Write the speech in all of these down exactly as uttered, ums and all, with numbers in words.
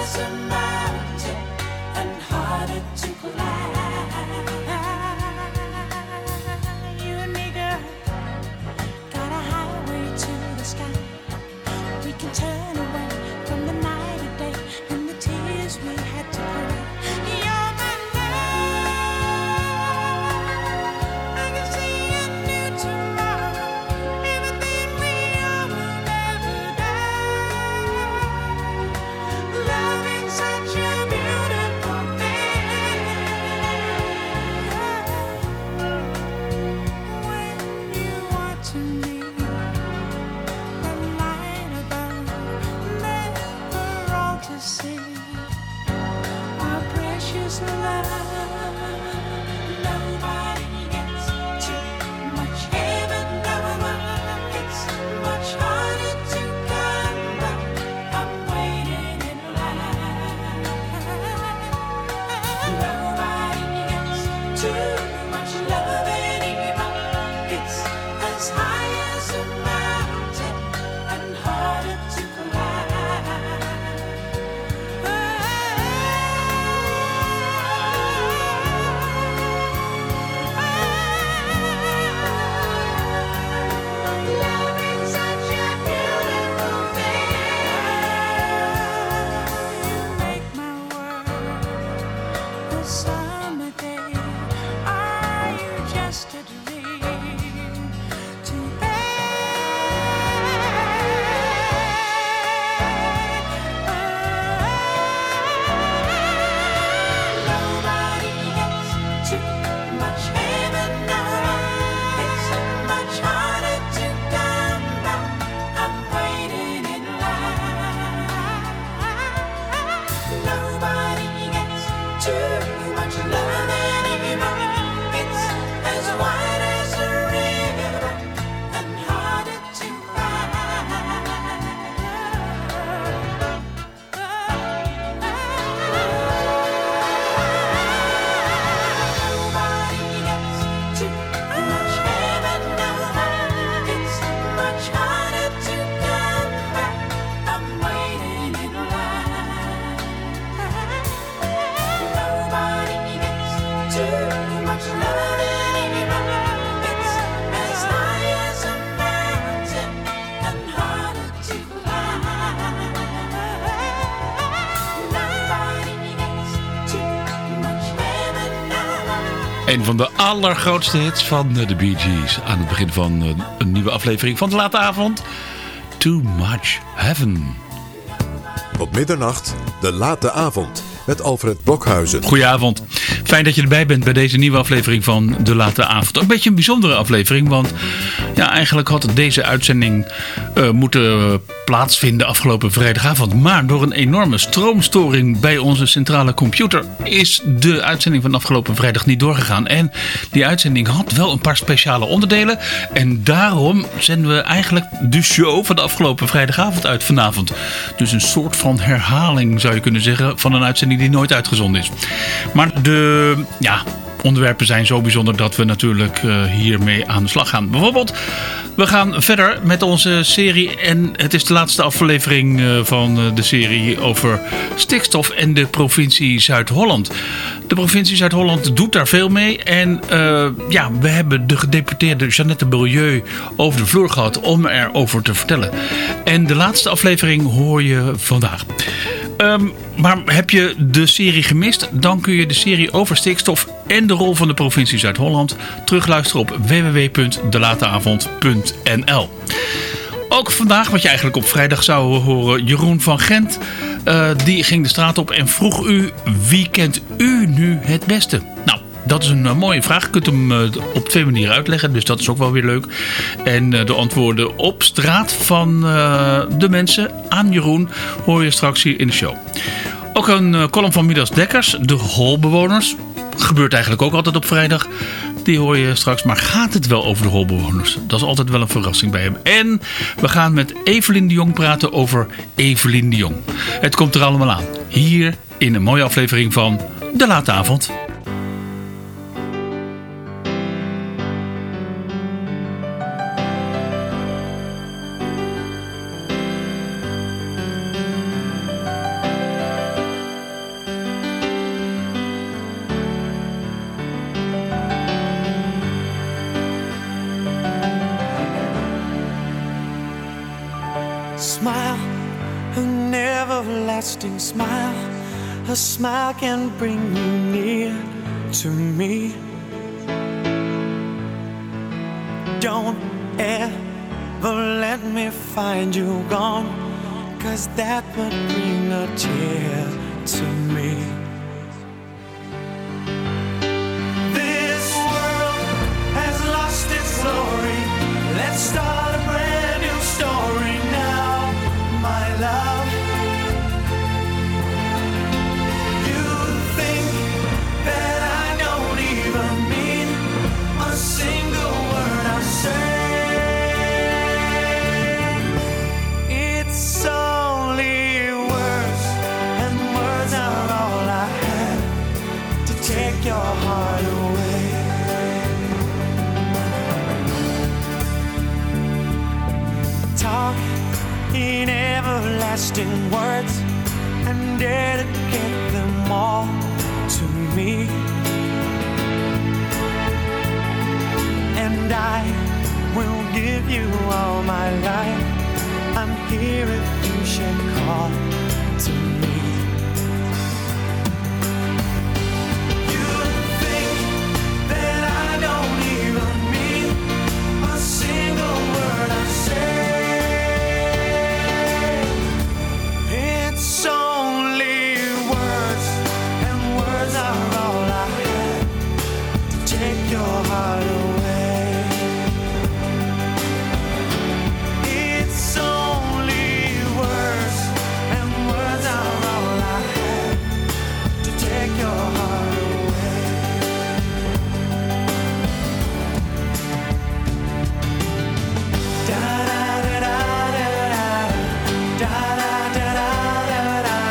Een van de allergrootste hits van de Bee Gees. Aan het begin van een nieuwe aflevering van de late avond. Too Much Heaven. Op middernacht, de late avond. Met Alfred Blokhuizen. Goedenavond. Fijn dat je erbij bent bij deze nieuwe aflevering van De Late Avond. Een beetje een bijzondere aflevering, want ja, eigenlijk had deze uitzending uh, moeten plaatsvinden afgelopen vrijdagavond. Maar door een enorme stroomstoring bij onze centrale computer is de uitzending van afgelopen vrijdag niet doorgegaan. En die uitzending had wel een paar speciale onderdelen. En daarom zenden we eigenlijk de show van de afgelopen vrijdagavond uit vanavond. Dus een soort van herhaling zou je kunnen zeggen van een uitzending die nooit uitgezonden is. Maar de ja, onderwerpen zijn zo bijzonder dat we natuurlijk uh, hiermee aan de slag gaan. Bijvoorbeeld, we gaan verder met onze serie en het is de laatste aflevering uh, van uh, de serie over stikstof en de provincie Zuid-Holland. De provincie Zuid-Holland doet daar veel mee en uh, ja, we hebben de gedeputeerde Jeannette Beaulieu over de vloer gehad om erover te vertellen. En de laatste aflevering hoor je vandaag. Um, maar heb je de serie gemist? Dan kun je de serie over stikstof en de rol van de provincie Zuid-Holland terugluisteren op w w w punt de lateavond punt n l. Ook vandaag, wat je eigenlijk op vrijdag zou horen, Jeroen van Gent. Uh, die ging de straat op en vroeg u, wie kent u nu het beste? Nou, dat is een uh, mooie vraag. Je kunt hem uh, op twee manieren uitleggen, dus dat is ook wel weer leuk. En uh, de antwoorden op straat van uh, de mensen aan Jeroen hoor je straks hier in de show. Ook een uh, column van Midas Dekkers, de holbewoners. Gebeurt eigenlijk ook altijd op vrijdag. Die hoor je straks. Maar gaat het wel over de holbewoners? Dat is altijd wel een verrassing bij hem. En we gaan met Evelien de Jong praten over Evelien de Jong. Het komt er allemaal aan. Hier in een mooie aflevering van De Late Avond. everlasting smile. A smile can bring you near to me. Don't ever let me find you gone, 'cause that would bring a tear to me. This world has lost its glory. Let's start a brand new story now, my love. You think that I don't even mean a single word I say. It's only words, and words are all I have to take your heart away. Talk in everlasting words and dedicate them all to me. And I will give you all my life. I'm here if you should call to me. You think that I don't even mean a single word I say. It's only words, and words are all I have to take your heart away. It's only words, and words are all I have to take your heart away. Da da da da da da da da da da.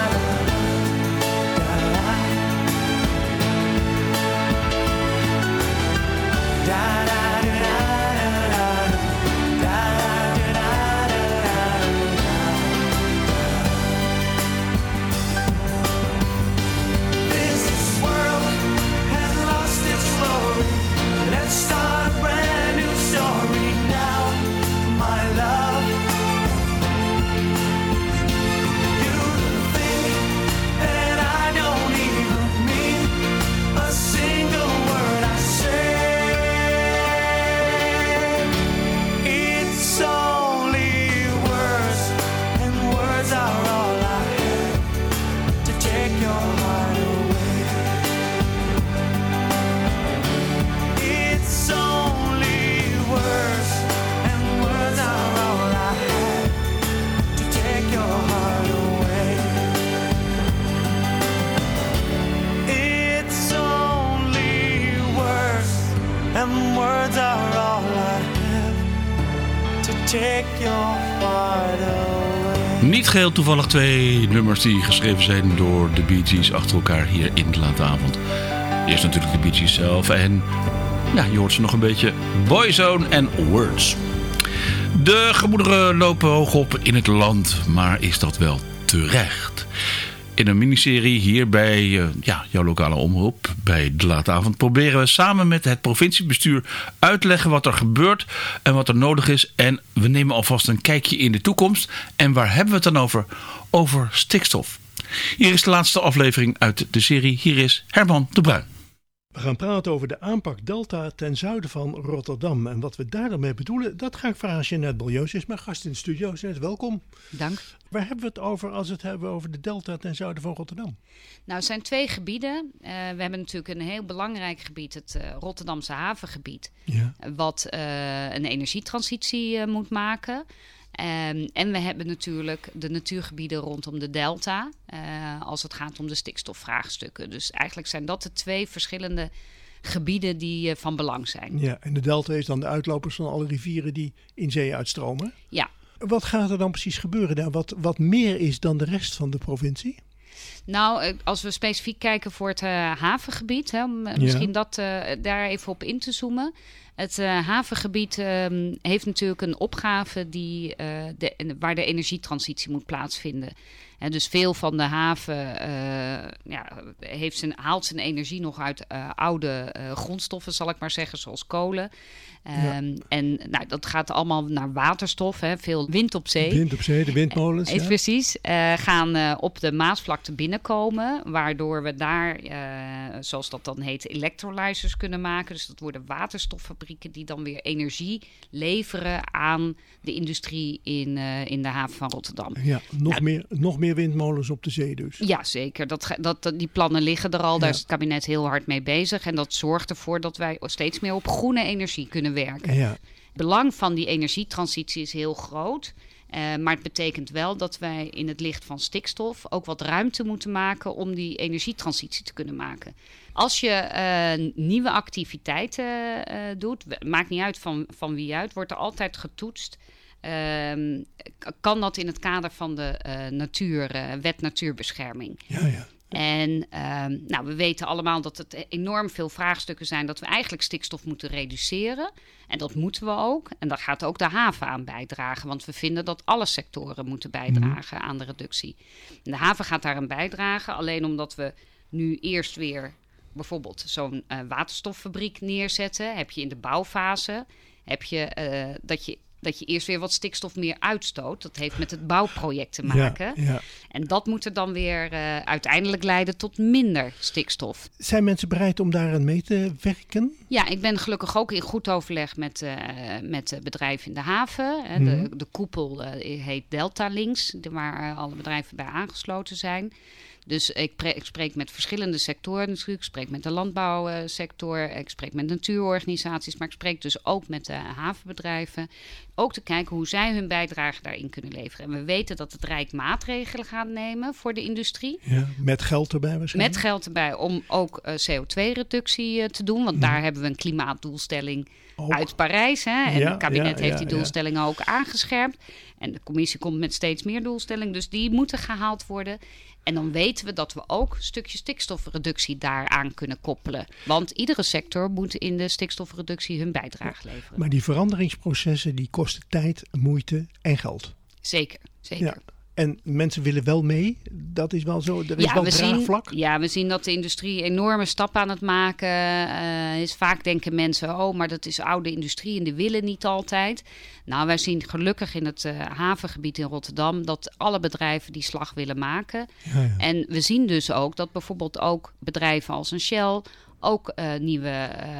This world has lost its glory. Let's start a brand new story now, my love. You think that I don't even mean a single word I say. It's only words, and words are all I have to take your heart away. It's only words, and words are all I have to take your heart away. It's only words, and words are all I have to take your heart away. Niet geheel toevallig twee nummers die geschreven zijn door de Bee Gees achter elkaar hier in de late avond. Eerst natuurlijk de Bee Gees zelf en ja, je hoort ze nog een beetje. Boyzone en Words. De gemoederen lopen hoog op in het land, maar is dat wel terecht? In een miniserie hier bij uh, ja, jouw lokale omroep, bij de late avond, proberen we samen met het provinciebestuur uit te leggen wat er gebeurt en wat er nodig is. En we nemen alvast een kijkje in de toekomst. En waar hebben we het dan over? Over stikstof. Hier is de laatste aflevering uit de serie. Hier is Herman de Bruin. We gaan praten over de aanpak Delta ten zuiden van Rotterdam. En wat we daar dan mee bedoelen, dat ga ik vragen aan Jeanette Baljeus. Is mijn gast in de studio. Jeanette, welkom. Dank. Waar hebben we het over als we het hebben over de Delta ten zuiden van Rotterdam? Nou, het zijn twee gebieden. Uh, we hebben natuurlijk een heel belangrijk gebied, het uh, Rotterdamse havengebied. Ja. Wat uh, een energietransitie uh, moet maken. Um, en we hebben natuurlijk de natuurgebieden rondom de delta, uh, als het gaat om de stikstofvraagstukken. Dus eigenlijk zijn dat de twee verschillende gebieden die uh, van belang zijn. Ja, en de delta is dan de uitlopers van alle rivieren die in zee uitstromen? Ja. Wat gaat er dan precies gebeuren daar? Wat, wat meer is dan de rest van de provincie? Nou, als we specifiek kijken voor het uh, havengebied, hè, om uh, misschien ja. dat uh, daar even op in te zoomen. Het uh, havengebied uh, heeft natuurlijk een opgave die, uh, de, waar de energietransitie moet plaatsvinden. En dus veel van de haven uh, ja, heeft zijn, haalt zijn energie nog uit uh, oude uh, grondstoffen, zal ik maar zeggen, zoals kolen. Um, ja. En nou, dat gaat allemaal naar waterstof, hè. Veel wind op zee. Wind op zee, de windmolens. Uh, ja. Precies, uh, gaan uh, op de Maasvlakte binnenkomen, waardoor we daar, uh, zoals dat dan heet, electrolyzers kunnen maken. Dus dat worden waterstoffabrieken die dan weer energie leveren aan de industrie in, uh, in de haven van Rotterdam. Ja, nog, nou, meer, nog meer windmolens op de zee dus. Ja, zeker. Dat, dat, die plannen liggen er al. Ja. Daar is het kabinet heel hard mee bezig. En dat zorgt ervoor dat wij steeds meer op groene energie kunnen werken. Ja. Het belang van die energietransitie is heel groot. Uh, maar het betekent wel dat wij in het licht van stikstof ook wat ruimte moeten maken om die energietransitie te kunnen maken. Als je uh, nieuwe activiteiten uh, doet, maakt niet uit van, van wie uit, wordt er altijd getoetst. Uh, kan dat in het kader van de uh, natuur, uh, wet natuurbescherming? Ja, ja. En uh, nou, we weten allemaal dat het enorm veel vraagstukken zijn dat we eigenlijk stikstof moeten reduceren. En dat moeten we ook. En daar gaat ook de haven aan bijdragen. Want we vinden dat alle sectoren moeten bijdragen mm-hmm. aan de reductie. En de haven gaat daar aan bijdragen. Alleen omdat we nu eerst weer bijvoorbeeld zo'n uh, waterstoffabriek neerzetten. Heb je in de bouwfase heb je, uh, dat je... dat je eerst weer wat stikstof meer uitstoot. Dat heeft met het bouwproject te maken. Ja, ja. En dat moet er dan weer uh, uiteindelijk leiden tot minder stikstof. Zijn mensen bereid om daaraan mee te werken? Ja, ik ben gelukkig ook in goed overleg met, uh, met bedrijven in de haven. Mm-hmm. De, de koepel uh, heet Delta Links, waar uh, alle bedrijven bij aangesloten zijn. Dus ik, pre- ik spreek met verschillende sectoren natuurlijk. Ik spreek met de landbouwsector, ik spreek met natuurorganisaties, maar ik spreek dus ook met de havenbedrijven. Ook te kijken hoe zij hun bijdrage daarin kunnen leveren. En we weten dat het Rijk maatregelen gaat nemen voor de industrie. Ja, met geld erbij waarschijnlijk? Met geld erbij om ook uh, C O twee reductie uh, te doen. Want ja. daar hebben we een klimaatdoelstelling ook uit Parijs. Hè? En ja, het kabinet ja, heeft ja, die doelstellingen ja. ook aangescherpt. En de commissie komt met steeds meer doelstellingen. Dus die moeten gehaald worden. En dan weten we dat we ook een stukje stikstofreductie daaraan kunnen koppelen. Want iedere sector moet in de stikstofreductie hun bijdrage leveren. Maar die veranderingsprocessen die kosten tijd, moeite en geld. Zeker, zeker. Ja. En mensen willen wel mee. Dat is wel zo. Er is ja, wel we draagvlak. Zien, ja, we zien dat de industrie enorme stappen aan het maken uh, is. Vaak denken mensen, oh, maar dat is oude industrie en die willen niet altijd. Nou, wij zien gelukkig in het uh, havengebied in Rotterdam dat alle bedrijven die slag willen maken. Ja, ja. En we zien dus ook dat bijvoorbeeld ook bedrijven als een Shell ook uh, nieuwe uh,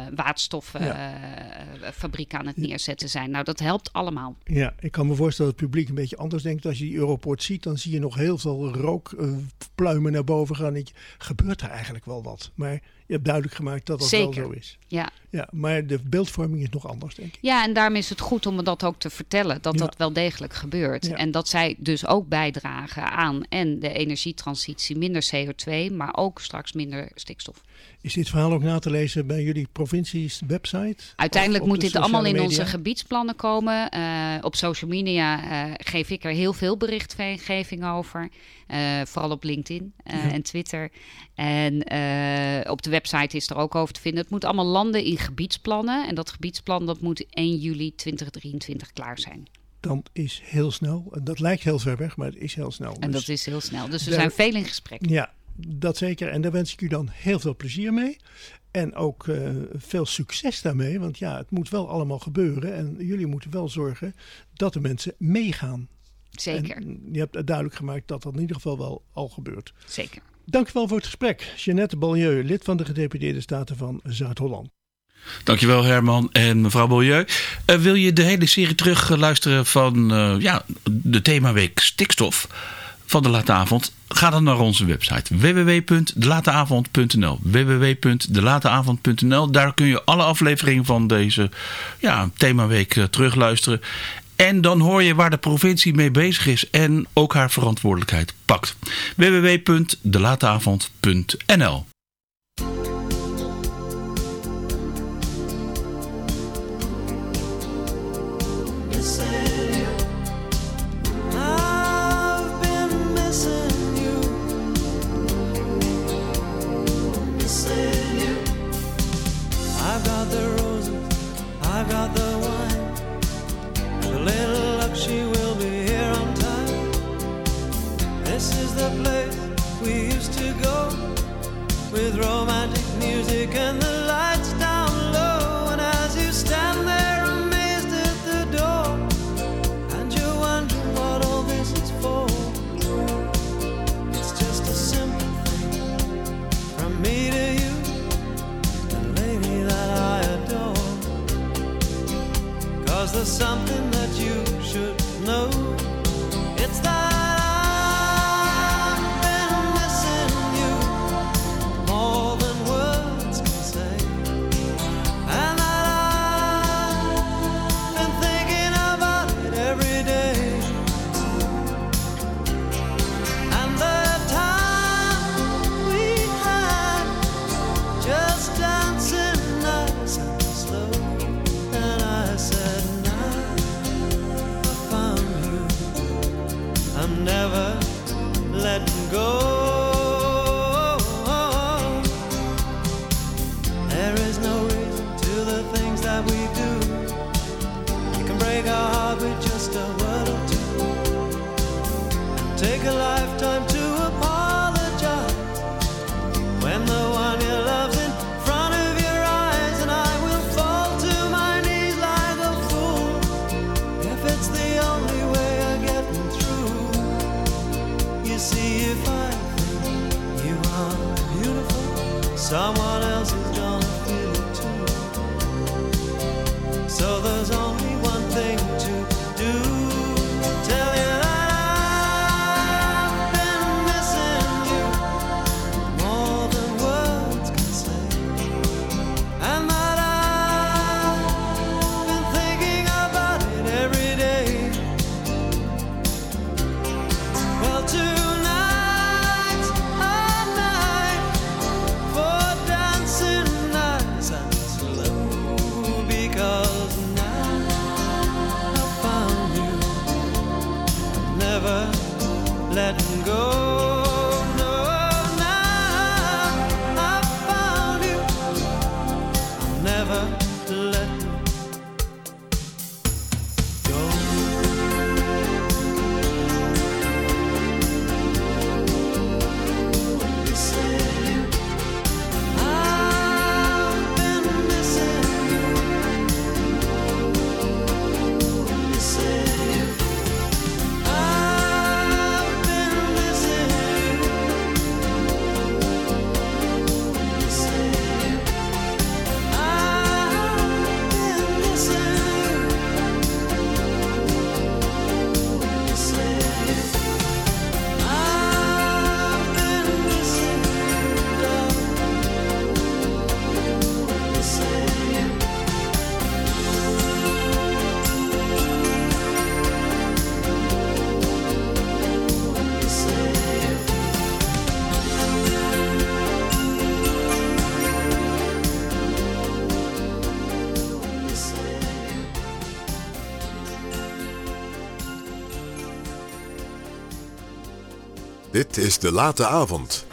waterstoffabrieken ja. uh, aan het neerzetten zijn. Nou, dat helpt allemaal. Ja, ik kan me voorstellen dat het publiek een beetje anders denkt. Als je die Europoort ziet, dan zie je nog heel veel rookpluimen uh, naar boven gaan. En je, gebeurt er eigenlijk wel wat. Maar je hebt duidelijk gemaakt dat dat Zeker. wel zo is. Ja. Ja, maar de beeldvorming is nog anders, denk ik. Ja, en daarom is het goed om dat ook te vertellen. Dat ja. dat wel degelijk gebeurt. Ja. En dat zij dus ook bijdragen aan en de energietransitie, minder C O twee, maar ook straks minder stikstof. Is dit verhaal ook na te lezen bij jullie provincies website? Uiteindelijk moet dit allemaal in media? onze gebiedsplannen komen. Uh, op social media uh, geef ik er heel veel berichtgeving over. Uh, vooral op LinkedIn uh, ja. en Twitter. En uh, op de website is er ook over te vinden. Het moet allemaal landen in gebiedsplannen. En dat gebiedsplan dat moet één juli tweeduizend drieëntwintig klaar zijn. Dat is heel snel. Dat lijkt heel ver weg, maar het is heel snel. En dus dat is heel snel. Dus we daar, zijn veel in gesprek. Ja, dat zeker. En daar wens ik u dan heel veel plezier mee. En ook uh, veel succes daarmee. Want ja, het moet wel allemaal gebeuren. En jullie moeten wel zorgen dat de mensen meegaan. Zeker. En je hebt duidelijk gemaakt dat dat in ieder geval wel al gebeurt. Zeker. Dank u wel voor het gesprek. Jeannette Beaulieu, lid van de Gedeputeerde Staten van Zuid-Holland. Dankjewel Herman en mevrouw Beaulieu. Uh, wil je de hele serie terug uh, luisteren van uh, ja, de themaweek stikstof van de Late Avond? Ga dan naar onze website w w w punt de late avond punt n l w w w punt de late avond punt n l. Daar kun je alle afleveringen van deze ja, themaweek uh, terugluisteren. En dan hoor je waar de provincie mee bezig is en ook haar verantwoordelijkheid pakt. w w w punt de late avond punt n l. place we used to go, with romantic music and the lights down low. And as you stand there amazed at the door, and you're wondering what all this is for, it's just a simple thing from me to you, the lady that I adore. 'Cause there's something that you should know. It's that never letting go. There is no reason to the things that we do. We can break our heart with just a word or two, and take a lifetime to apologize when the one you love's in front of your eyes. And I will fall to my knees like a fool if it's the only way I get through. You see, if I think you are beautiful, someone else is gonna feel it too. So there's only one thing to do, tell you that I've been missing you more than words can say, and that I've been thinking about it every day. Well, tonight's our night for dancing nice and slow, because now I found you, never letting go. No, now I found you, never letting go. I've been missing you, missing you. I've been missing you, missing you. I've been missing you, missing you. I've been missing you, darling, missing you. Dit is De Late Avond.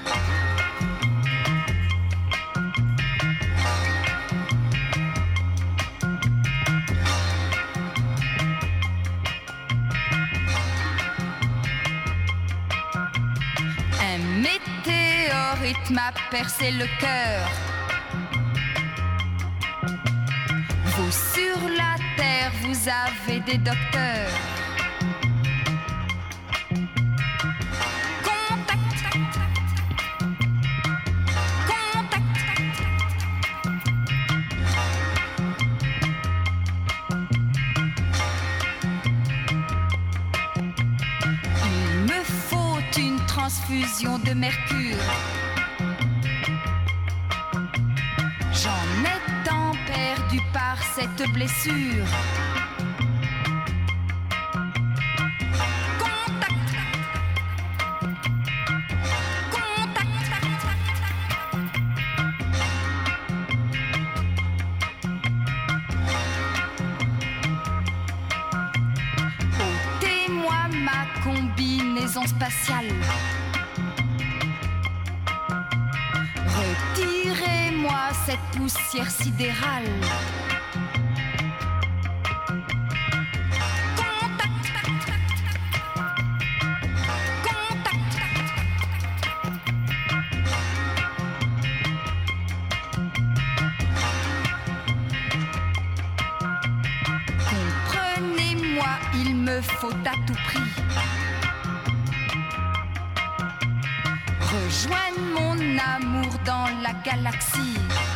Un météorite m'a percé le cœur. Vous sur la terre, vous avez des docteurs. Contact, contact. Il me faut une transfusion de mercure. J'en ai tant perdu par cette blessure. Contact, contact. Ôtez-moi ma combinaison spatiale. Retirez-moi cette poussière sidérale. Contact, contact. faut à tout prix rejoindre mon amour dans la galaxie.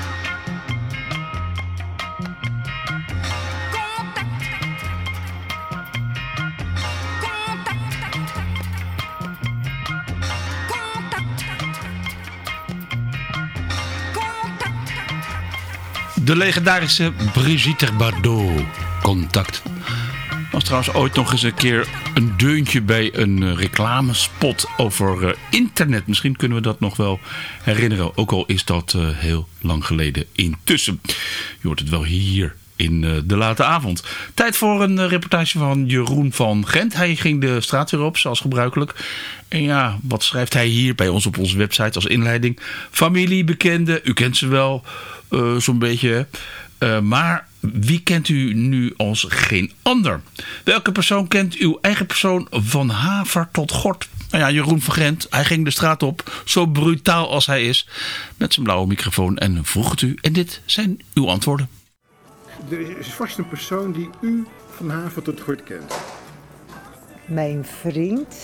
De legendarische Brigitte Bardot. Contact. Was trouwens ooit nog eens een keer een deuntje bij een uh, reclamespot over uh, internet. Misschien kunnen we dat nog wel herinneren. Ook al is dat uh, heel lang geleden intussen. Je hoort het wel hier in uh, de late avond. Tijd voor een uh, reportage van Jeroen van Gent. Hij ging de straat weer op, zoals gebruikelijk. En ja, wat schrijft hij hier bij ons op onze website als inleiding? Familie, bekenden, u kent ze wel uh, zo'n beetje. Uh, maar wie kent u nu als geen ander? Welke persoon kent uw eigen persoon van haver tot gort? Nou ja, Jeroen van Gent, hij ging de straat op, zo brutaal als hij is, met zijn blauwe microfoon en vroeg het u. En dit zijn uw antwoorden. Er is vast een persoon die u van haver tot gort kent. Mijn vriend,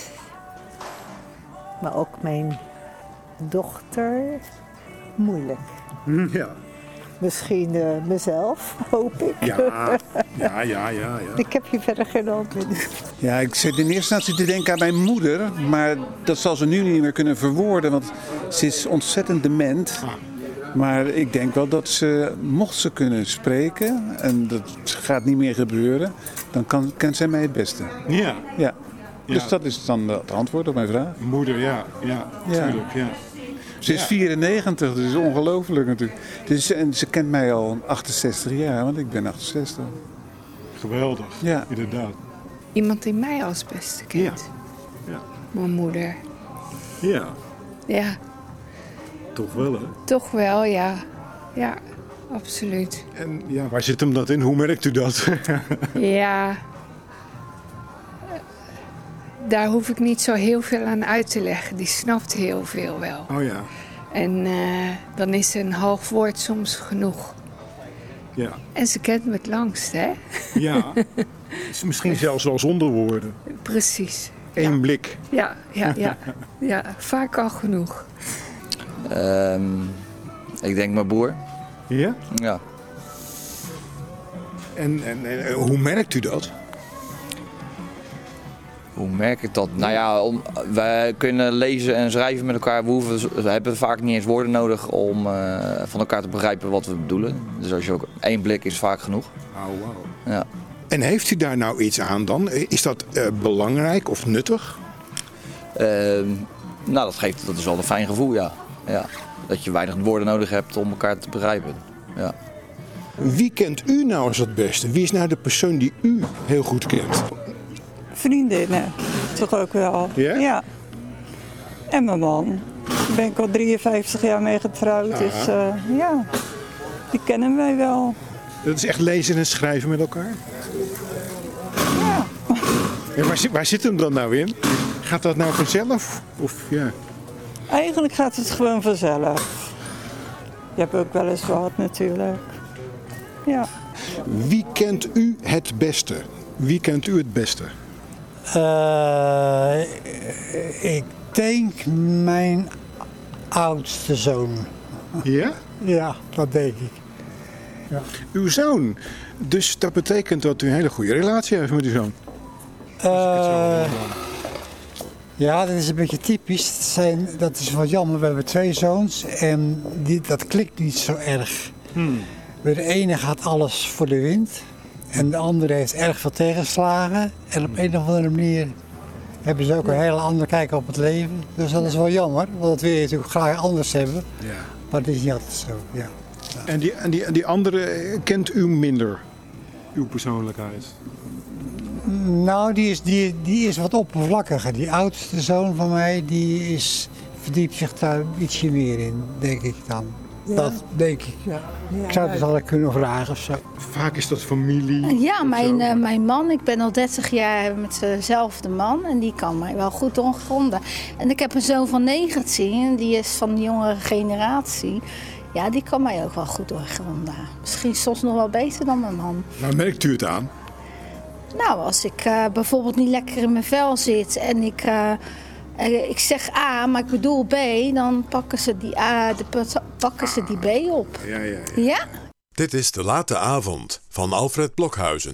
maar ook mijn dochter. Moeilijk. Ja. Misschien uh, mezelf, hoop ik. Ja, ja, ja, ja, ja. Ik heb hier verder geen antwoord. Ja, ik zit in eerste instantie te denken aan mijn moeder, maar dat zal ze nu niet meer kunnen verwoorden, want ze is ontzettend dement. Ah. Maar ik denk wel dat ze, mocht ze kunnen spreken, en dat gaat niet meer gebeuren, dan kan, kent zij mij het beste. Ja. Ja. Dus Ja. dat is dan het antwoord op mijn vraag. Moeder, ja, ja, Ja. tuurlijk, ja. Ze is Ja. vierennegentig, dat is ongelooflijk natuurlijk. Dus, en ze kent mij al achtenzestig jaar, want ik ben achtenzestig. Geweldig, Ja. inderdaad. Iemand die mij als beste kent. Ja. Mijn moeder. Ja, Ja, toch wel, hè? toch wel, ja. Ja, absoluut. En ja, waar zit hem dat in? Hoe merkt u dat? Ja. Daar hoef ik niet zo heel veel aan uit te leggen. Die snapt heel veel wel. Oh ja, En uh, dan is een half woord soms genoeg. ja. En ze kent me het langst, hè? Ja. Is misschien zelfs wel zonder woorden. Precies. Eén Ja. blik. Ja, ja, ja. Ja, vaak al genoeg. Um, ik denk mijn broer. Ja? Ja. En, en, en hoe merkt u dat? Hoe merk ik dat? Nou ja, om, wij kunnen lezen en schrijven met elkaar. We, hoeven, we hebben vaak niet eens woorden nodig om uh, van elkaar te begrijpen wat we bedoelen. Dus als je ook één blik is vaak genoeg. Oh, wow. Ja. En heeft u daar nou iets aan dan? Is dat uh, belangrijk of nuttig? Uh, nou, dat geeft, dat is wel een fijn gevoel, ja. ja. Dat je weinig woorden nodig hebt om elkaar te begrijpen. Ja. Wie kent u nou als het beste? Wie is nou de persoon die u heel goed kent? Vriendinnen, toch ook wel. Ja? Ja. En mijn man. Daar ben ik al drieënvijftig jaar mee getrouwd. Dus uh, ja, die kennen wij wel. Dat is echt lezen en schrijven met elkaar? Ja. En waar, zit, waar zit hem dan nou in? Gaat dat nou vanzelf? Of, ja? Eigenlijk gaat het gewoon vanzelf. Je hebt ook wel eens wat natuurlijk. Ja. Wie kent u het beste? Wie kent u het beste? Uh, ik denk mijn oudste zoon. Ja? Ja, dat denk ik. Ja. Uw zoon. Dus dat betekent dat u een hele goede relatie heeft met uw zoon? Uh, ja, dat is een beetje typisch. Dat, zijn, dat is wel jammer. We hebben twee zoons en die, dat klikt niet zo erg. Hmm. De ene gaat alles voor de wind. En de andere heeft erg veel tegenslagen. En op een of andere manier hebben ze ook een hele andere kijk op het leven. Dus dat is wel jammer, want dat wil je natuurlijk graag anders hebben. Ja. Maar dat is niet altijd zo, ja. Ja. En, die, en, die, en die andere kent u minder? Uw persoonlijkheid? Nou, die is, die, die is wat oppervlakkiger. Die oudste zoon van mij, die is, verdiept zich daar ietsje meer in, denk ik dan. Ja. Dat denk ik. Ja. Ja, ik zou het wel kunnen vragen of zo. Vaak is dat familie. Ja, mijn, uh, mijn man. Ik ben al dertig jaar met dezelfde man. En die kan mij wel goed doorgronden. En ik heb een zoon van negentien. Die is van de jongere generatie. Ja, die kan mij ook wel goed doorgronden. Misschien soms nog wel beter dan mijn man. Nou, merkt u het aan? Nou, als ik uh, bijvoorbeeld niet lekker in mijn vel zit en ik, uh, uh, ik zeg A, maar ik bedoel B, dan pakken ze die, A, de, pakken ze die B op. Ja, ja, ja. Ja? Dit is De Late Avond van Alfred Blokhuizen.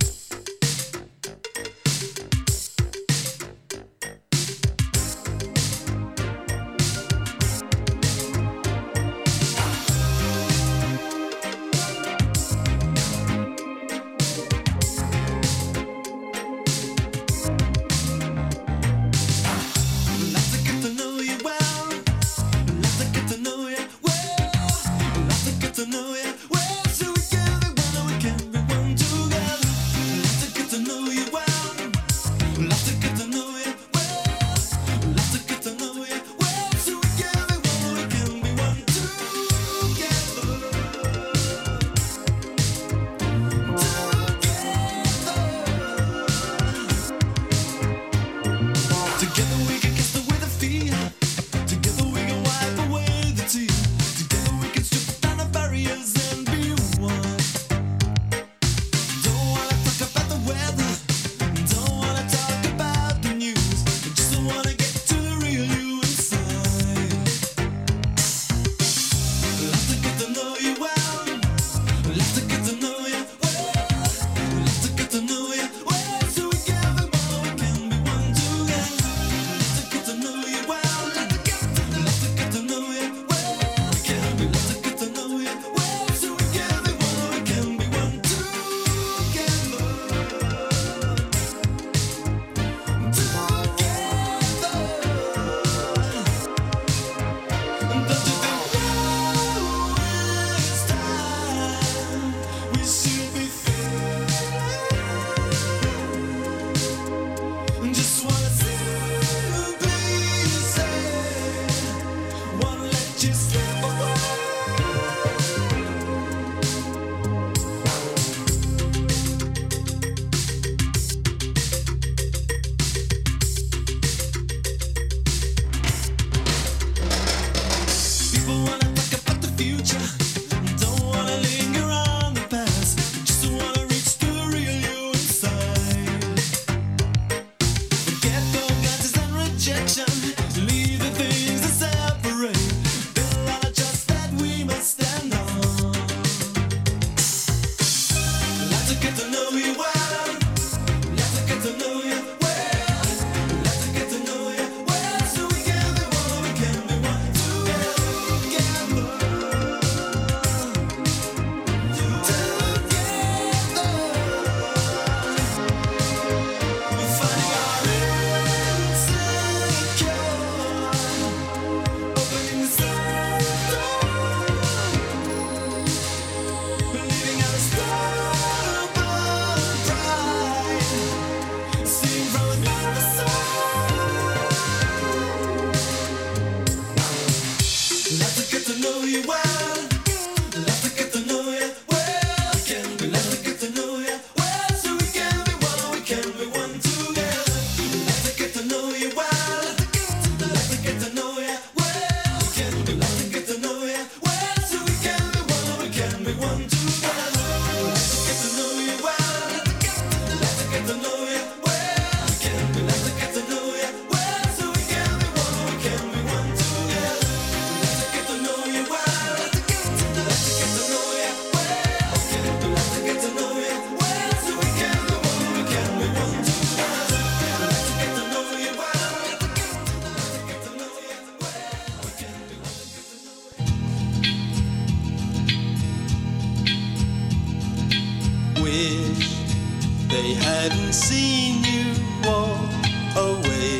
They hadn't seen you walk away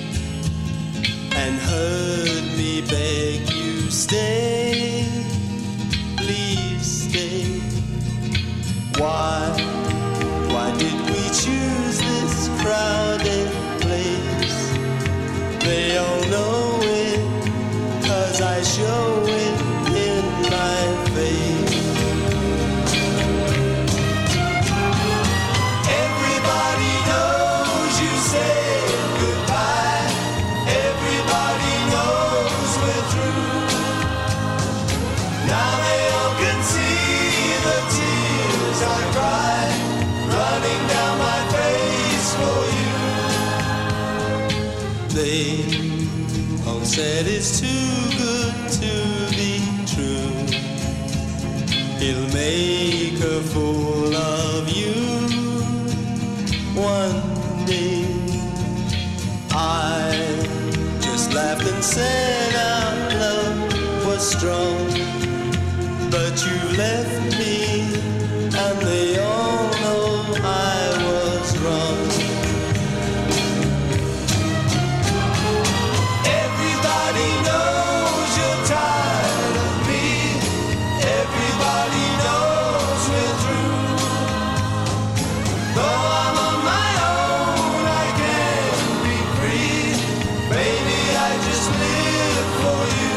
and heard me beg you stay, please stay. Why, why did we choose this crowded place? They all know it, 'cause I show it in my face. name on said is too good to be true. He'll make a fool of you one day. I just laughed and said our love was strong, but you left me and they all know I was wrong. Everybody knows you're tired of me. Everybody knows we're through. Though I'm on my own, I can't be free. Baby, I just live for you.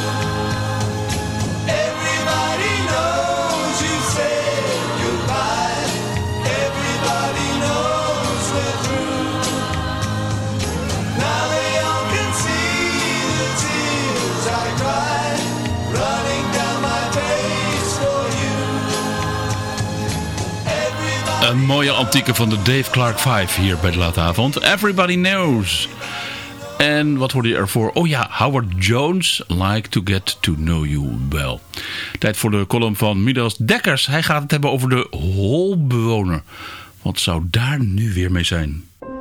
Everybody knows you said goodbye. Everybody knows we're through. Now they all can see the tears I cry, running down my face for you. Een mooie antieke van de Dave Clark vijf hier bij de late avond. Everybody knows. En wat hoorde je ervoor? Oh ja, Howard Jones, Like to Get to Know You Well. Tijd voor de column van Midas Dekkers. Hij gaat het hebben over de holbewoner. Wat zou daar nu weer mee zijn?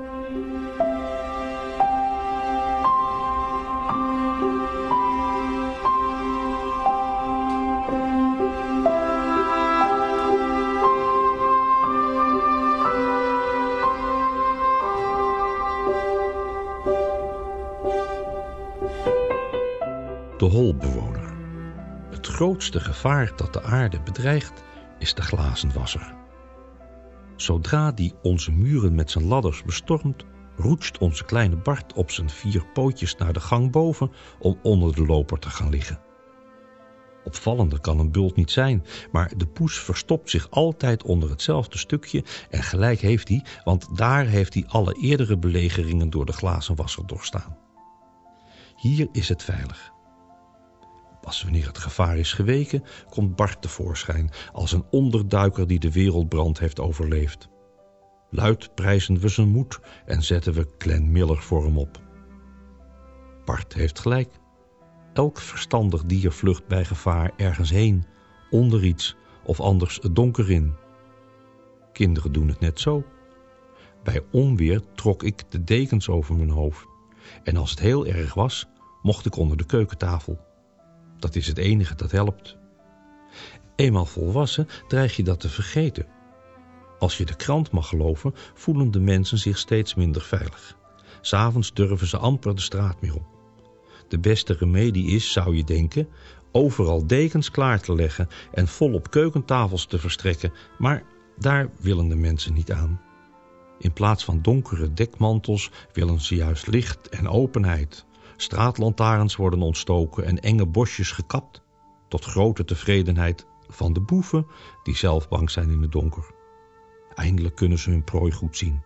De holbewoner. Het grootste gevaar dat de aarde bedreigt is de glazenwasser. Zodra die onze muren met zijn ladders bestormt, roetst onze kleine Bart op zijn vier pootjes naar de gang boven om onder de loper te gaan liggen. Opvallender kan een bult niet zijn, maar de poes verstopt zich altijd onder hetzelfde stukje en gelijk heeft hij, want daar heeft hij alle eerdere belegeringen door de glazenwasser doorstaan. Hier is het veilig. Pas wanneer het gevaar is geweken, komt Bart tevoorschijn als een onderduiker die de wereldbrand heeft overleefd. Luid prijzen we zijn moed en zetten we Glenn Miller voor hem op. Bart heeft gelijk. Elk verstandig dier vlucht bij gevaar ergens heen, onder iets of anders het donker in. Kinderen doen het net zo. Bij onweer trok ik de dekens over mijn hoofd. En als het heel erg was, mocht ik onder de keukentafel. Dat is het enige dat helpt. Eenmaal volwassen dreig je dat te vergeten. Als je de krant mag geloven, voelen de mensen zich steeds minder veilig. 'S Avonds durven ze amper de straat meer op. De beste remedie is, zou je denken, overal dekens klaar te leggen en volop keukentafels te verstrekken, maar daar willen de mensen niet aan. In plaats van donkere dekmantels willen ze juist licht en openheid. Straatlantaarns worden ontstoken en enge bosjes gekapt, tot grote tevredenheid van de boeven die zelf bang zijn in het donker. Eindelijk kunnen ze hun prooi goed zien.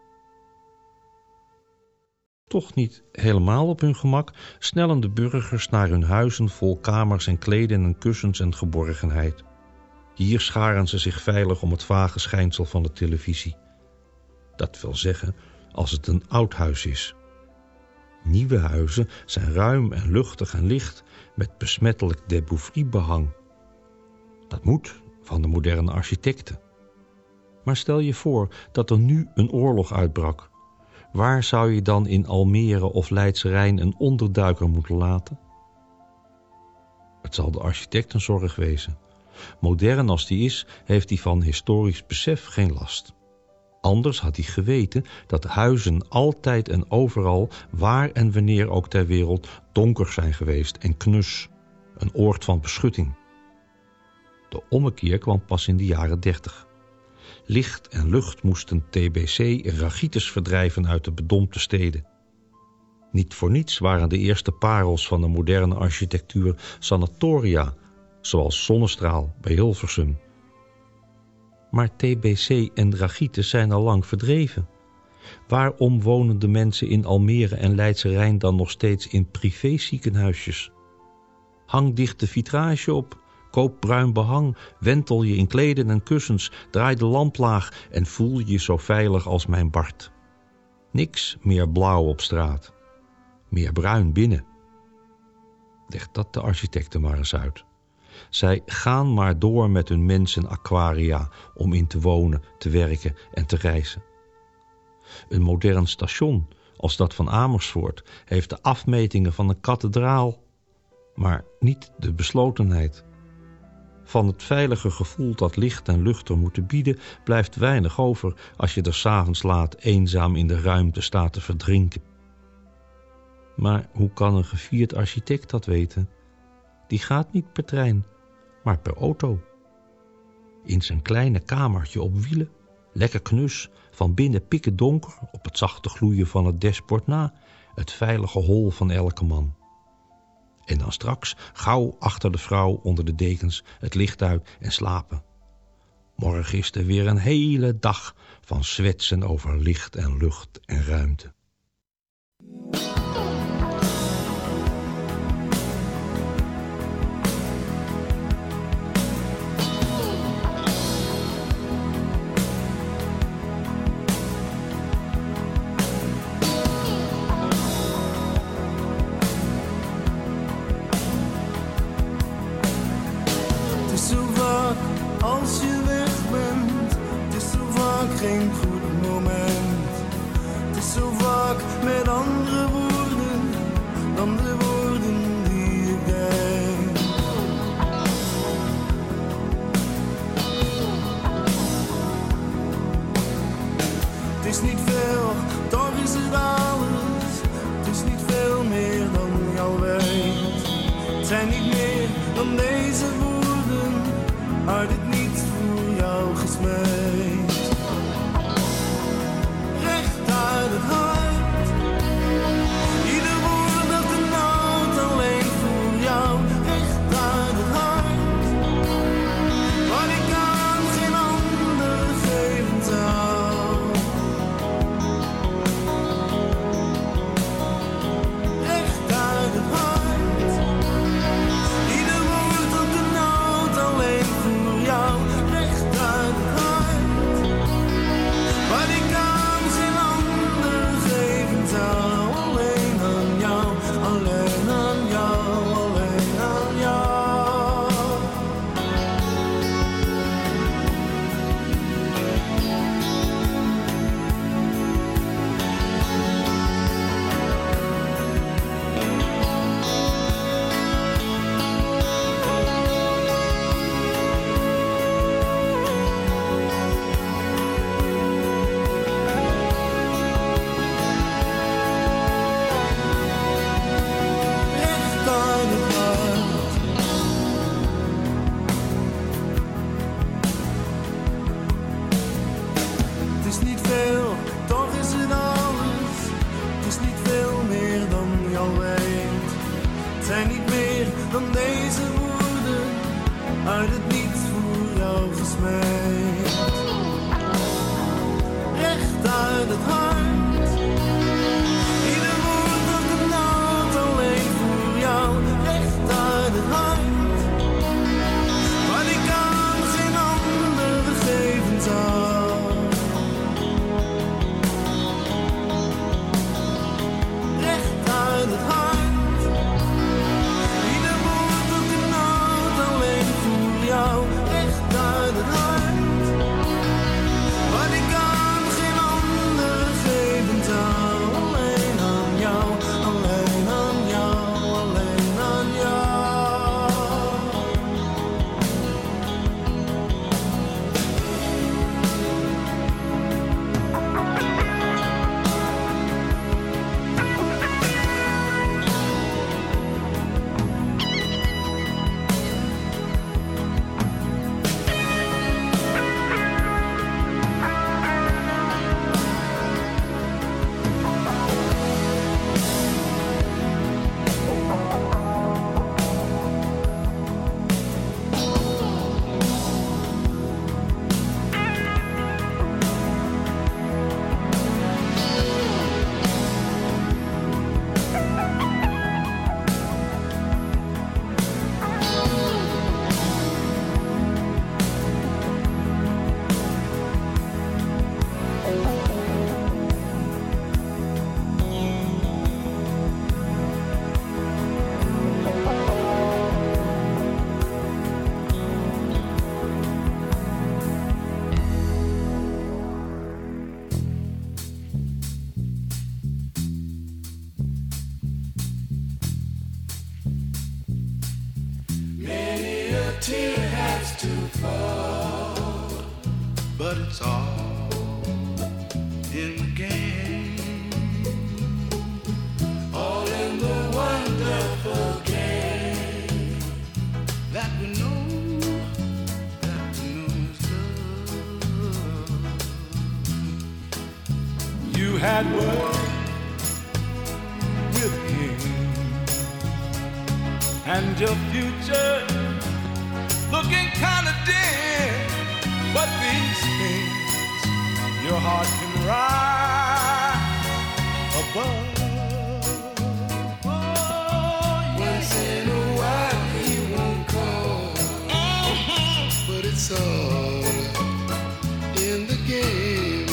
Toch niet helemaal op hun gemak snellen de burgers naar hun huizen vol kamers en kleden en kussens en geborgenheid. Hier scharen ze zich veilig om het vage schijnsel van de televisie. Dat wil zeggen, als het een oud huis is. Nieuwe huizen zijn ruim en luchtig en licht met besmettelijk de Beauvry-behang. Dat moet van de moderne architecten. Maar stel je voor dat er nu een oorlog uitbrak. Waar zou je dan in Almere of Leidse Rijn een onderduiker moeten laten? Het zal de architect een zorg wezen. Modern als die is, heeft hij van historisch besef geen last. Anders had hij geweten dat huizen altijd en overal, waar en wanneer ook ter wereld, donker zijn geweest en knus, een oord van beschutting. De ommekeer kwam pas in de jaren dertig. Licht en lucht moesten T B C en Rachitis verdrijven uit de bedompte steden. Niet voor niets waren de eerste parels van de moderne architectuur sanatoria, zoals Zonnestraal bij Hilversum. Maar T B C en Rachitis zijn al lang verdreven. Waarom wonen de mensen in Almere en Leidse Rijn dan nog steeds in privéziekenhuisjes? Hang dichte vitrage op, koop bruin behang, wentel je in kleden en kussens, draai de lamp laag en voel je zo veilig als mijn Bart. Niks meer blauw op straat. meer bruin binnen. Leg dat de architecten maar eens uit. Zij gaan maar door met hun mensen-aquaria om in te wonen, te werken en te reizen. Een modern station als dat van Amersfoort heeft de afmetingen van een kathedraal, maar niet de beslotenheid. Van het veilige gevoel dat licht en lucht er moeten bieden, blijft weinig over als je er 's avonds laat eenzaam in de ruimte staat te verdrinken. Maar hoe kan een gevierd architect dat weten? Die gaat niet per trein, maar per auto. In zijn kleine kamertje op wielen, lekker knus, van binnen pikken donker op het zachte gloeien van het dashboard na, het veilige hol van elke man. En dan straks gauw achter de vrouw onder de dekens het licht uit en slapen. Morgen is er weer een hele dag van zwetsen over licht en lucht en ruimte. Als je weg bent, het is zo vaak geen goed moment. Het is zo vaak met andere woorden dan de woorden die ik denk. Het is niet veel, toch is het alles. Het is niet veel meer dan je al weet. Het zijn niet meer dan deze woorden uit het niets voor jou gesmeed. Recht uit het hart, ieder woord dat de nood alleen voor jou. Recht uit het hart, wat ik aan geen ander geven zou. Recht uit het hart, ieder woord dat de nood alleen voor jou. Recht uit het hart, wat ik aan geen ander geven zou. Alleen aan jou, alleen aan jou, alleen aan jou. Recht uit het hart. Het is niet veel, toch is het alles. Het is niet veel meer dan je al weet. Het zijn niet meer dan deze woorden uit het niets voor jou gesmeed. Recht uit het hart, ieder woord dat de nood alleen voor jou. Recht uit het hart, wat ik aan geen ander geven zou. Recht uit het hart, ieder woord dat de nood alleen voor jou. Recht uit het hart, wat ik aan geen ander geven tear has to fall, but it's all in the game, all in the wonderful game that we know, that we know is love. You had word with him, and your future looking kind of dim, but these things your heart can rise above. Oh, once in a while he won't call, mm-hmm. but it's all in the game.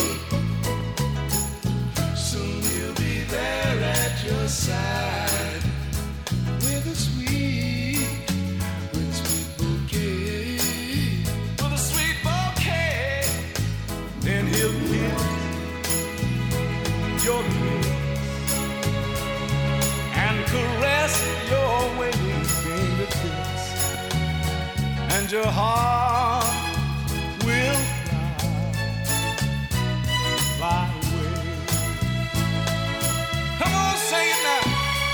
Soon he'll be there at your side with a sweet, with sweet bouquet, with a sweet bouquet. Then he'll kiss your lips and caress your waiting fingertips, and your heart will fly, fly away. Come on, sing it now.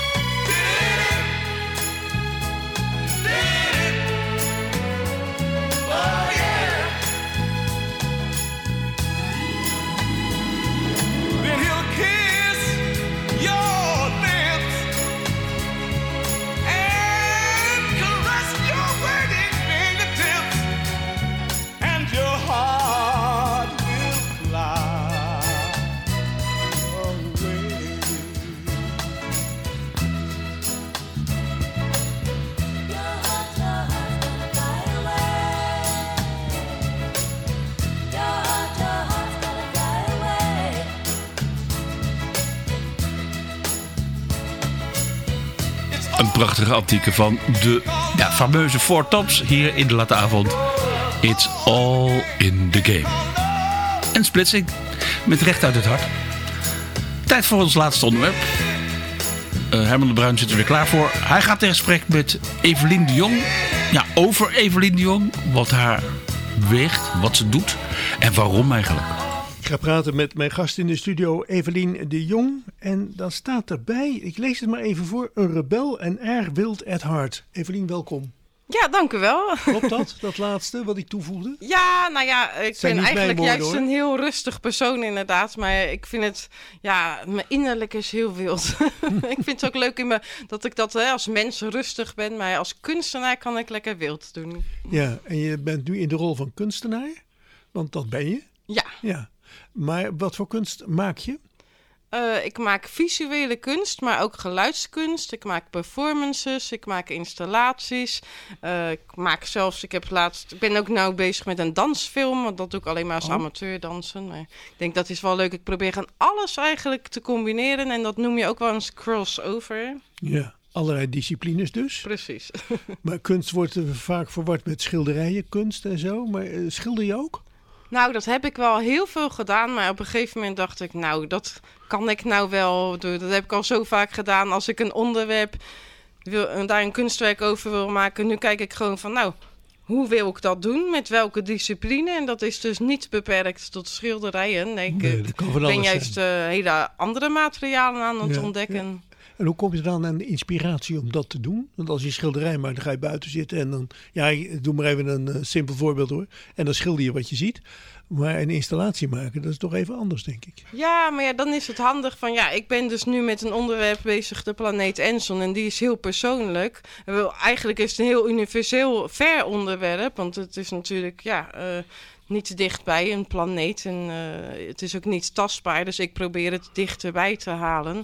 Oh yeah. Then he'll kiss your lips and caress your waiting fingertips, and your heart will fly away. Een prachtige antieke van de ja, fameuze Four Tops hier in de late avond. It's all in the game. En splitsing met recht uit het hart. Tijd voor ons laatste onderwerp. Uh, Herman de Bruin zit er weer klaar voor. Hij gaat in gesprek met Evelien de Jong. Ja, over Evelien de Jong. Wat haar weegt, wat ze doet en waarom eigenlijk. Ik ga praten met mijn gast in de studio, Evelien de Jong. En dan staat erbij, ik lees het maar even voor, een rebel en erg wild at heart. Evelien, welkom. Ja, dank u wel. Klopt dat, dat laatste wat ik toevoegde? Ja, nou ja, ik Zijn ben eigenlijk woorden, juist hoor. een heel rustig persoon inderdaad. Maar ik vind het, ja, mijn innerlijk is heel wild. Ik vind het ook leuk in me dat ik dat hè, als mens rustig ben. Maar als kunstenaar kan ik lekker wild doen. Ja, en je bent nu in de rol van kunstenaar, want dat ben je. Ja. Ja. Maar wat voor kunst maak je? Uh, ik maak visuele kunst, maar ook geluidskunst. Ik maak performances, ik maak installaties. Uh, ik maak zelfs, ik heb laatst, ik ben ook nou bezig met een dansfilm, want dat doe ik alleen maar als Oh. amateur dansen. Maar ik denk dat is wel leuk. Ik probeer aan alles eigenlijk te combineren en dat noem je ook wel eens crossover. Ja, allerlei disciplines dus. Precies. Maar kunst wordt eh, vaak verward met schilderijen, kunst en zo. Maar eh, schilder je ook? Nou, dat heb ik wel heel veel gedaan, maar op een gegeven moment dacht ik, nou, dat kan ik nou wel doen. Dat heb ik al zo vaak gedaan. Als ik een onderwerp wil, daar een kunstwerk over wil maken, nu kijk ik gewoon van, nou, hoe wil ik dat doen? Met welke discipline? En dat is dus niet beperkt tot schilderijen. Nee, ik Nee, dat kan van ben alles juist uh, hele andere materialen aan het Ja, ontdekken. ja. En hoe kom je dan aan de inspiratie om dat te doen? Want als je schilderij maakt, dan ga je buiten zitten en dan... Ja, ik doe maar even een uh, simpel voorbeeld hoor. En dan schilder je wat je ziet. Maar een installatie maken, dat is toch even anders, denk ik. Ja, maar ja, dan is het handig van... Ja, ik ben dus nu met een onderwerp bezig, de planeet Enson. En die is heel persoonlijk. En wel, eigenlijk is het een heel universeel ver onderwerp. Want het is natuurlijk, ja... Uh, niet dichtbij een planeet. En uh, het is ook niet tastbaar. Dus ik probeer het dichterbij te halen.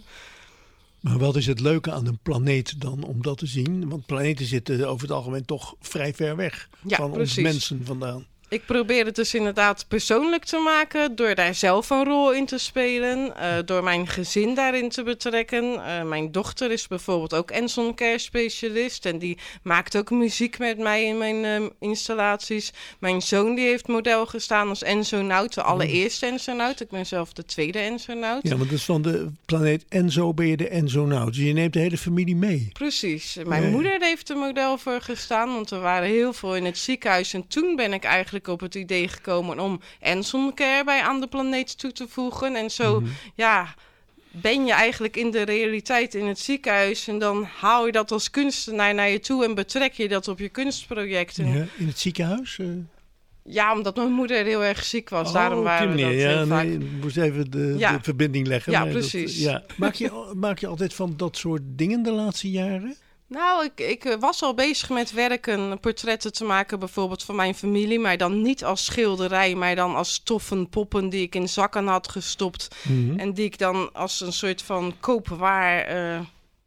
Maar wat is het leuke aan een planeet dan om dat te zien? Want planeten zitten over het algemeen toch vrij ver weg Ja, van precies. ons mensen vandaan. Ik probeer het dus inderdaad persoonlijk te maken door daar zelf een rol in te spelen. Uh, door mijn gezin daarin te betrekken. Uh, mijn dochter is bijvoorbeeld ook Enson Care specialist en die maakt ook muziek met mij in mijn uh, installaties. Mijn zoon die heeft model gestaan als Enzonaut, de allereerste Enzonaut. Ik ben zelf de tweede Enzonaut. Ja, want dat is van de planeet Enzo ben je de Enzonaut. Dus je neemt de hele familie mee. Precies. Mijn nee. moeder heeft er model voor gestaan, want er waren heel veel in het ziekenhuis. En toen ben ik eigenlijk op het idee gekomen om Enson Care bij Aan de Planeet toe te voegen. En zo, mm-hmm. ja, ben je eigenlijk in de realiteit in het ziekenhuis. En dan haal je dat als kunstenaar naar je toe en betrek je dat op je kunstprojecten. Ja, in het ziekenhuis? Uh... Ja, omdat mijn moeder heel erg ziek was. Oh, Daarom waren we dat ja, heel vaak. Nee, je moest even de, ja. de verbinding leggen. Ja, maar precies. Dat, ja. maak, je, maak je altijd van dat soort dingen de laatste jaren? Nou, ik, ik was al bezig met werken, portretten te maken bijvoorbeeld van mijn familie. Maar dan niet als schilderij, maar dan als stoffen poppen die ik in zakken had gestopt. Mm-hmm. En die ik dan als een soort van koopwaar uh,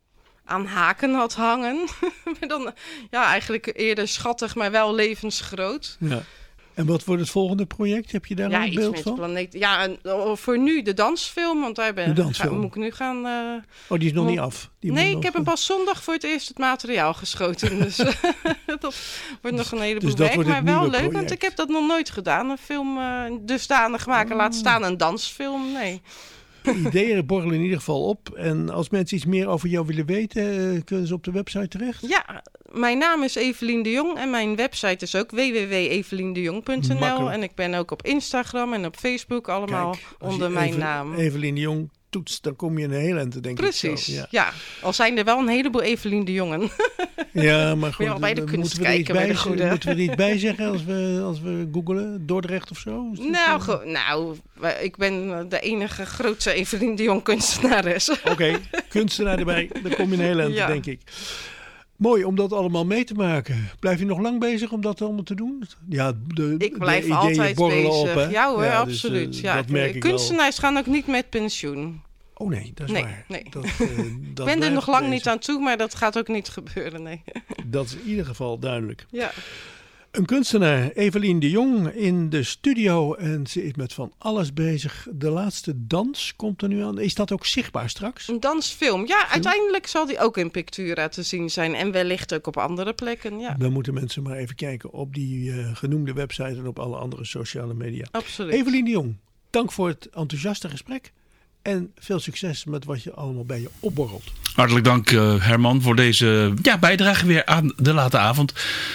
aan haken had hangen. Maar dan, ja, eigenlijk eerder schattig, maar wel levensgroot. Ja. En wat wordt het volgende project? Heb je daar ja, een beeld met van? Planeet. Ja, en, oh, voor nu de dansfilm, want daar ben, ga, moet ik nu gaan... Uh, oh, die is nog mo- niet af? Die nee, ik nog... heb hem pas zondag voor het eerst het materiaal geschoten. Dus dat wordt nog een heleboel dus werk, maar wel leuk. Project. Want ik heb dat nog nooit gedaan. Een film uh, dusdanig maken, oh. laat staan een dansfilm. Nee. De ideeën borrelen in ieder geval op. En als mensen iets meer over jou willen weten, kunnen ze op de website terecht? Ja, mijn naam is Evelien de Jong en mijn website is ook w w w punt evelien de jong punt n l. En ik ben ook op Instagram en op Facebook allemaal Kijk, onder mijn Even, naam. Evelien de Jong toetst, dan kom je in een heel eind, denk Precies, ik. Precies, ja. ja. Al zijn er wel een heleboel Evelien de Jongen. Ja, maar goed, al bij de kunst moeten, we kijken, bij, bij de goede. moeten we er niet bij zeggen als we, als we googelen? Dordrecht of zo? Nou, go- nou, ik ben de enige grootste Evelien de Jong kunstenares. Oké, okay, kunstenaar erbij, dan kom je in een heel eind, ja. denk ik. Mooi om dat allemaal mee te maken. Blijf je nog lang bezig om dat allemaal te doen? Ja, de, ik blijf de altijd bezig. Op, hè? Ja hoor, ja, absoluut. Dus, uh, ja, dat merk ik kunstenaars gaan ook niet met pensioen. Oh nee, dat is nee, waar. Nee. Dat, uh, dat ik ben er nog lang bezig. niet aan toe, maar dat gaat ook niet gebeuren. Nee. Dat is in ieder geval duidelijk. Ja. Een kunstenaar, Evelien de Jong, in de studio. En ze is met van alles bezig. De laatste dans komt er nu aan. Is dat ook zichtbaar straks? Een dansfilm. Ja, Film? Uiteindelijk zal die ook in Pictura te zien zijn. En wellicht ook op andere plekken. Ja. Dan moeten mensen maar even kijken op die uh, genoemde website en op alle andere sociale media. Absoluut. Evelien de Jong, dank voor het enthousiaste gesprek. En veel succes met wat je allemaal bij je opborrelt. Hartelijk dank uh, Herman voor deze ja, bijdrage weer aan de late avond.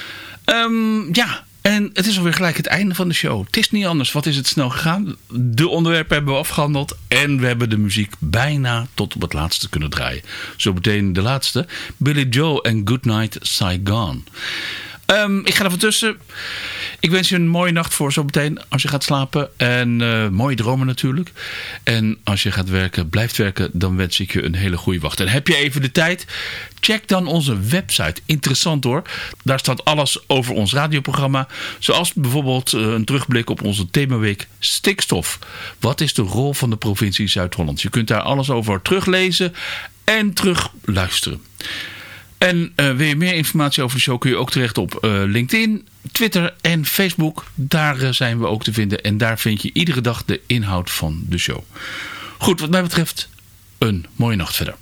Um, ja, en het is alweer gelijk het einde van de show. Het is niet anders. Wat is het snel gegaan? De onderwerpen hebben we afgehandeld. En we hebben de muziek bijna tot op het laatste kunnen draaien. Zo meteen de laatste. Billy Joel en Goodnight Saigon. Um, ik ga er van tussen. Ik wens je een mooie nacht voor zo meteen als je gaat slapen. En uh, mooie dromen natuurlijk. En als je gaat werken, blijft werken, dan wens ik je een hele goede wacht. En heb je even de tijd? Check dan onze website. Interessant hoor. Daar staat alles over ons radioprogramma. Zoals bijvoorbeeld uh, een terugblik op onze themaweek stikstof. Wat is de rol van de provincie Zuid-Holland? Je kunt daar alles over teruglezen en terugluisteren. En uh, wil je meer informatie over de show kun je ook terecht op uh, LinkedIn, Twitter en Facebook. Daar uh, zijn we ook te vinden. En daar vind je iedere dag de inhoud van de show. Goed, wat mij betreft een mooie nacht verder.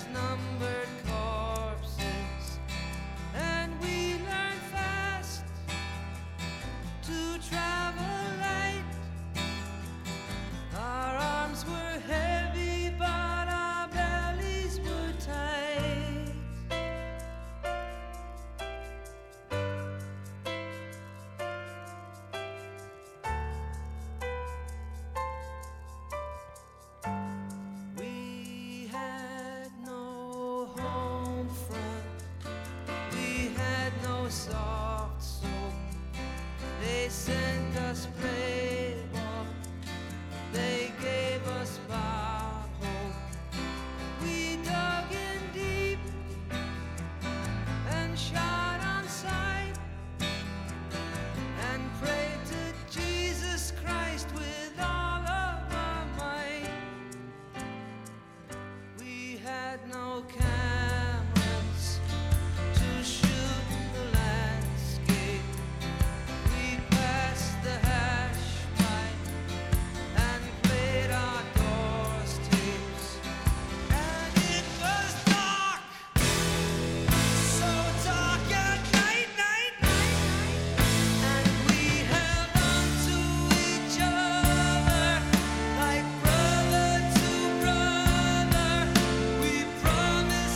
as numbered corpses, and we learned fast to travel light. Our arms were heavy, but our bellies were tight. We had no home front, we had no soft soap. They sent us playboy, they gave us bar hope. We dug in deep and shot on sight and prayed to Jesus Christ with all of our might. We had no cameras to shoot the landscape. We passed the hash pipe and played our doors tapes. And it was dark, so dark at night, night, night. And we held on to each other like brother to brother. We promised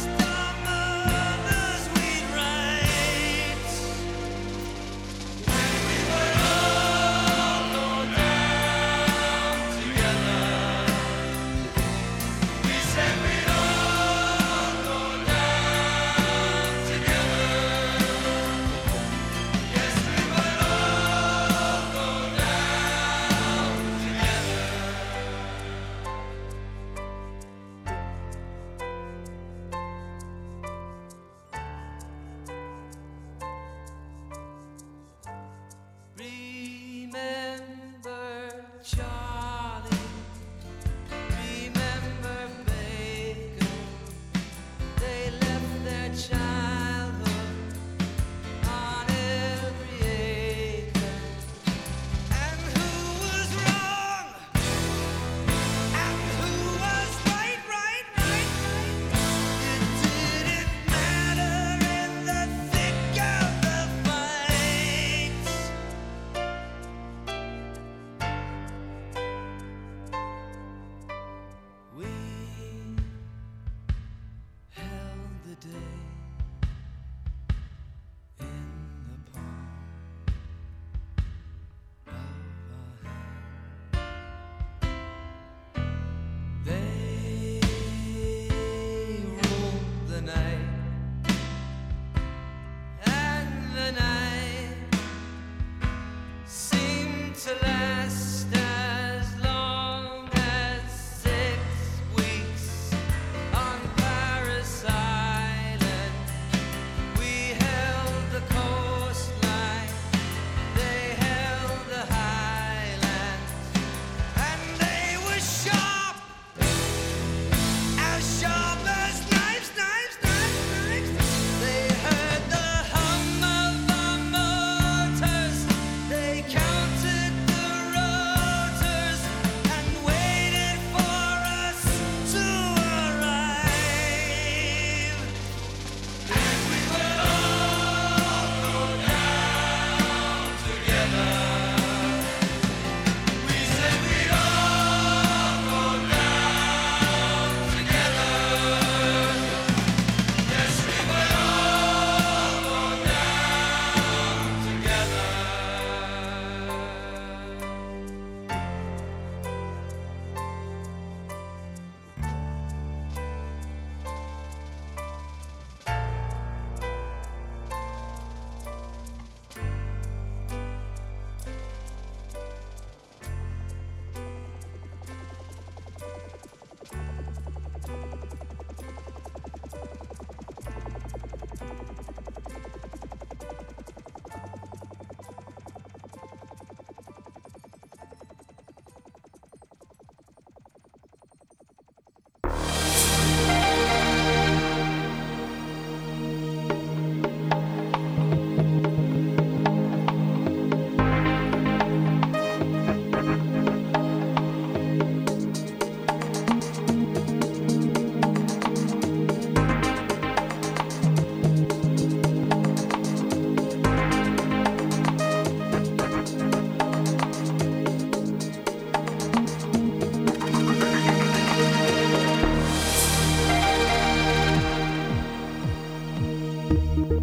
Thank